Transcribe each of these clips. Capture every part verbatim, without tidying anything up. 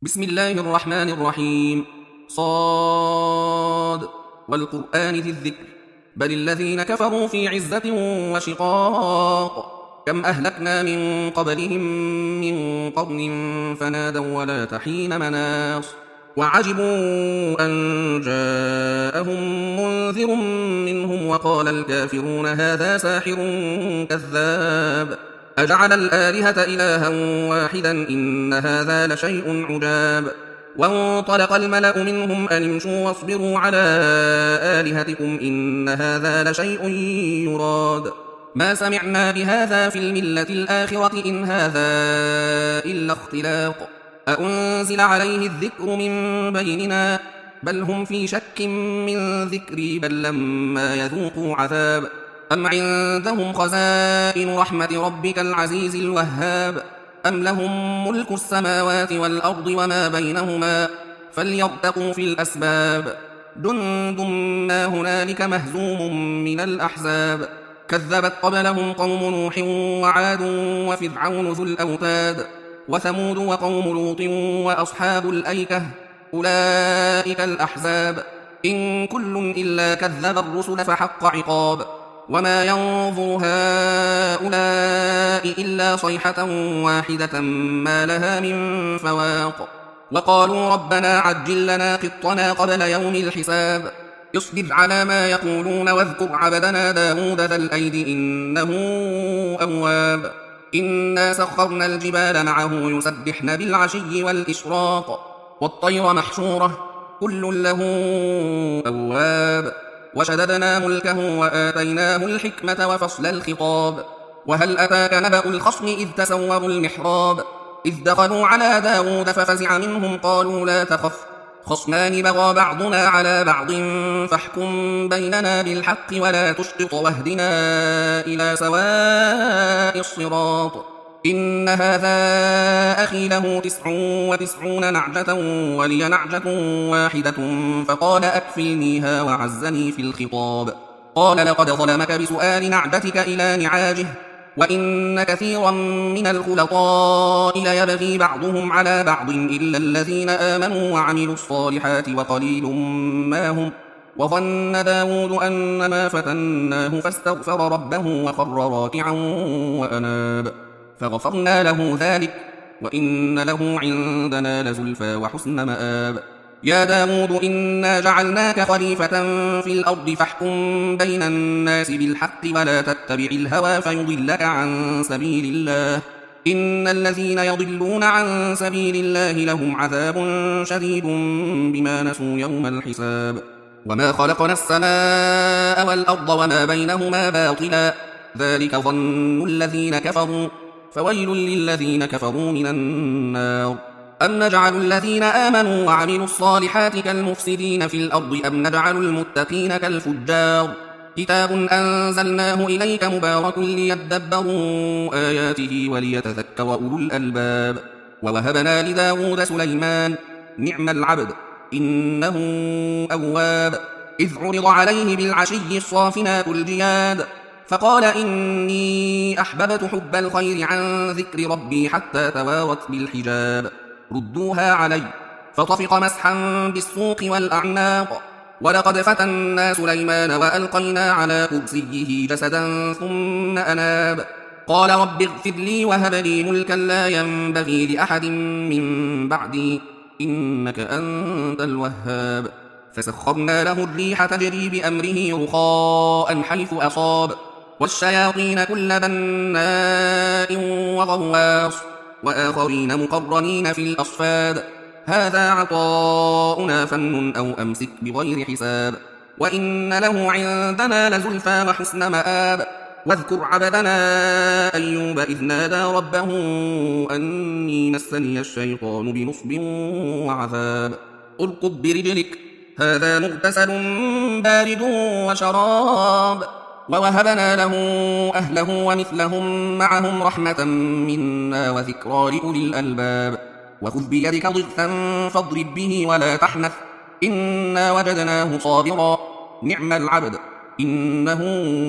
بسم الله الرحمن الرحيم. صاد والقرآن ذي الذكر بل الذين كفروا في عزة وشقاق كم أهلكنا من قبلهم من قرن فنادوا ولا تحين مناص وعجبوا أن جاءهم منذر منهم وقال الكافرون هذا ساحر كذاب أجعل الآلهة إلها واحدا إن هذا لشيء عجاب وانطلق الملأ منهم أن امشوا واصبروا على آلهتكم إن هذا لشيء يراد ما سمعنا بهذا في الملة الآخرة إن هذا إلا اختلاق أأنزل عليه الذكر من بيننا بل هم في شك من ذكري بل لما يذوقوا عذاب أم عندهم خزائن رحمة ربك العزيز الوهاب أم لهم ملك السماوات والأرض وما بينهما فليرتقوا في الأسباب جند ما هنالك مهزوم من الأحزاب كذبت قبلهم قوم نوح وعاد وفرعون ذو الأوتاد وثمود وقوم لوط وأصحاب الأيكة أولئك الأحزاب إن كل إلا كذب الرسل فحق عقاب وما ينظر هؤلاء إلا صيحة واحدة ما لها من فواق وقالوا ربنا عجل لنا قطنا قبل يوم الحساب اصبر على ما يقولون واذكر عبدنا داود ذا الأيد إنه أواب إنا سخرنا الجبال معه يسبحن بالعشي والإشراق والطير محشورة كل له أواب وشددنا ملكه وآتيناه الحكمة وفصل الخطاب وهل أتاك نبأ الخصم إذ تسوروا المحراب إذ دخلوا على داود ففزع منهم قالوا لا تخف خصمان بغى بعضنا على بعض فاحكم بيننا بالحق ولا تشطط واهدنا إلى سواء الصراط إن هذا أخي له تسع وتسعون نعجة ولي نعجة واحدة فقال أكفلنيها وعزني في الخطاب قال لقد ظلمك بسؤال نعجتك إلى نعاجه وإن كثيرا من الخلطاء ليبغي بعضهم على بعض إلا الذين آمنوا وعملوا الصالحات وقليل ما هم وظن داود أنما فتناه فاستغفر ربه وخر راكعا وأناب فغفرنا له ذلك وإن له عندنا لزلفى وحسن مآب يا داود إنا جعلناك خليفة في الأرض فاحكم بين الناس بالحق ولا تتبع الهوى فيضلك عن سبيل الله إن الذين يضلون عن سبيل الله لهم عذاب شديد بما نسوا يوم الحساب وما خلقنا السماء والأرض وما بينهما باطلا ذلك ظن الذين كفروا فويل للذين كفروا من النار أم نجعل الذين آمنوا وعملوا الصالحات كالمفسدين في الأرض أم نجعل المتقين كالفجار كتاب أنزلناه إليك مبارك ليدبروا آياته وليتذكر أولو الألباب ووهبنا لداود سليمان نعم العبد إنه أواب إذ عرض عليه بالعشي الصافنات الجياد فقال إني أحببت حب الخير عن ذكر ربي حتى توارت بالحجاب ردوها علي فطفق مسحا بالسوق والأعناق ولقد فتنا سليمان وألقينا على كرسيه جسدا ثم أناب قال رب اغفر لي وهب لي ملكا لا ينبغي لأحد من بعدي إنك أنت الوهاب فسخرنا له الريح تجري بأمره رخاء حيث أصاب والشياطين كل بناء وغواص وآخرين مقرنين في الأصفاد هذا عطاؤنا فمن أو أمسك بغير حساب وإن له عندنا لزلفى وحسن مآب واذكر عبدنا أيوب إذ نادى ربه أني مسني الشيطان بنصب وعذاب اركض برجلك هذا مغتسل بارد وشراب ووهبنا له أهله ومثلهم معهم رحمة منا وذكرى لأولي الألباب وخذ بيدك ضغثا فاضرب به ولا تحنث إنا وجدناه صابرا نعم العبد إنه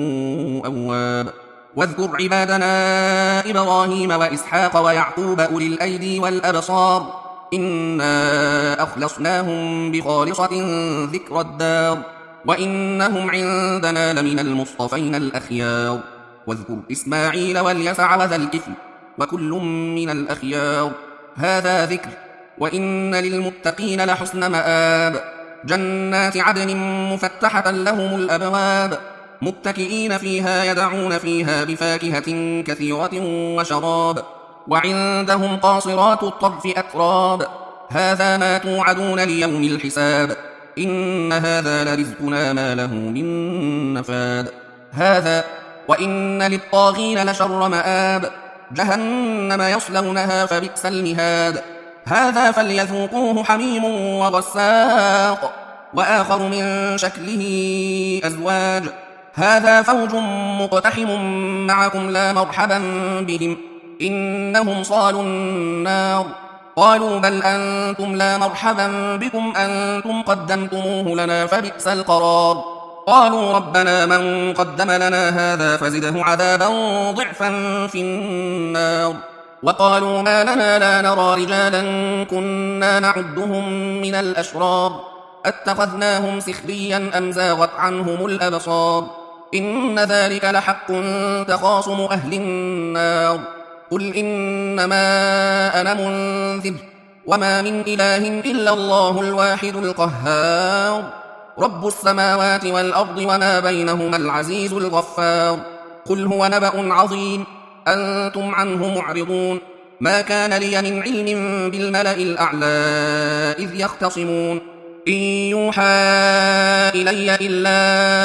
أواب واذكر عبادنا إبراهيم وإسحاق ويعقوب أولي الأيدي والأبصار إنا أخلصناهم بخالصة ذكر الدار وإنهم عندنا لمن المصطفين الأخيار واذكر إسماعيل واليسع وذا الكفل وكل من الأخيار هذا ذكر وإن للمتقين لحسن مآب جنات عدن مفتحة لهم الأبواب متكئين فيها يدعون فيها بفاكهة كثيرة وشراب وعندهم قاصرات الطرف أتراب هذا ما توعدون ليوم الحساب إن هذا لرزقنا ما له من نفاد هذا وإن للطاغين لشر مآب جهنم يصلونها فبئس المهاد هذا فليذوقوه حميم وغساق وآخر من شكله أزواج هذا فوج مقتحم معكم لا مرحبا بهم إنهم صالوا النار قالوا بل أنتم لا مرحبا بكم أنتم قدمتموه لنا فبئس القرار قالوا ربنا من قدم لنا هذا فزده عذابا ضعفا في النار وقالوا ما لنا لا نرى رجالا كنا نعدهم من الأشرار أتخذناهم سخريا أم زاغت عنهم الأبصار إن ذلك لحق تخاصم أهل النار قل إنما أنا منذر وما من إله إلا الله الواحد القهار رب السماوات والأرض وما بينهما العزيز الغفار قل هو نبأ عظيم أنتم عنه معرضون ما كان لي من علم بالملأ الأعلى إذ يختصمون إن يوحى إلي إلا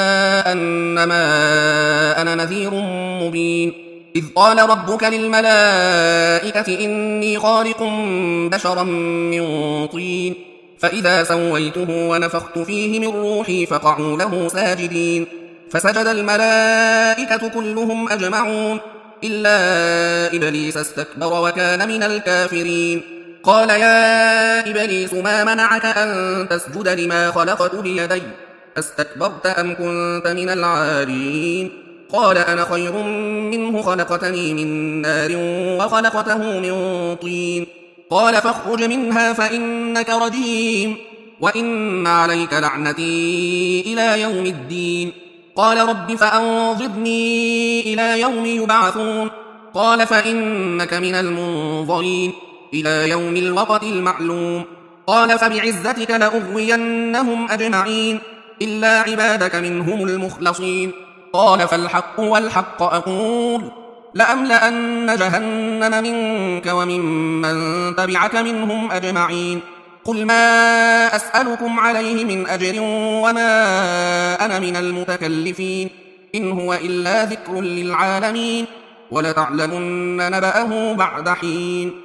أنما أنا نذير مبين إذ قال ربك للملائكة إني خالق بشرا من طين فإذا سويته ونفخت فيه من روحي فقعوا له ساجدين فسجد الملائكة كلهم أجمعون إلا إبليس استكبر وكان من الكافرين قال يا إبليس ما منعك أن تسجد لما خلقت بيدي أستكبرت أم كنت من العالين قال أنا خير منه خلقتني من نار وخلقته من طين قال فاخرج منها فإنك رجيم وإن عليك لعنتي إلى يوم الدين قال رب فأنظرني إلى يوم يبعثون قال فإنك من المنظرين إلى يوم الوقت المعلوم قال فبعزتك لأغوينهم أجمعين إلا عبادك منهم المخلصين قال فالحق والحق أقول لأملأن جهنم منك وممن تبعك منهم أجمعين قل ما أسألكم عليه من أجر وما أنا من المتكلفين إن هو إلا ذكر للعالمين ولتعلمن نبأه بعد حين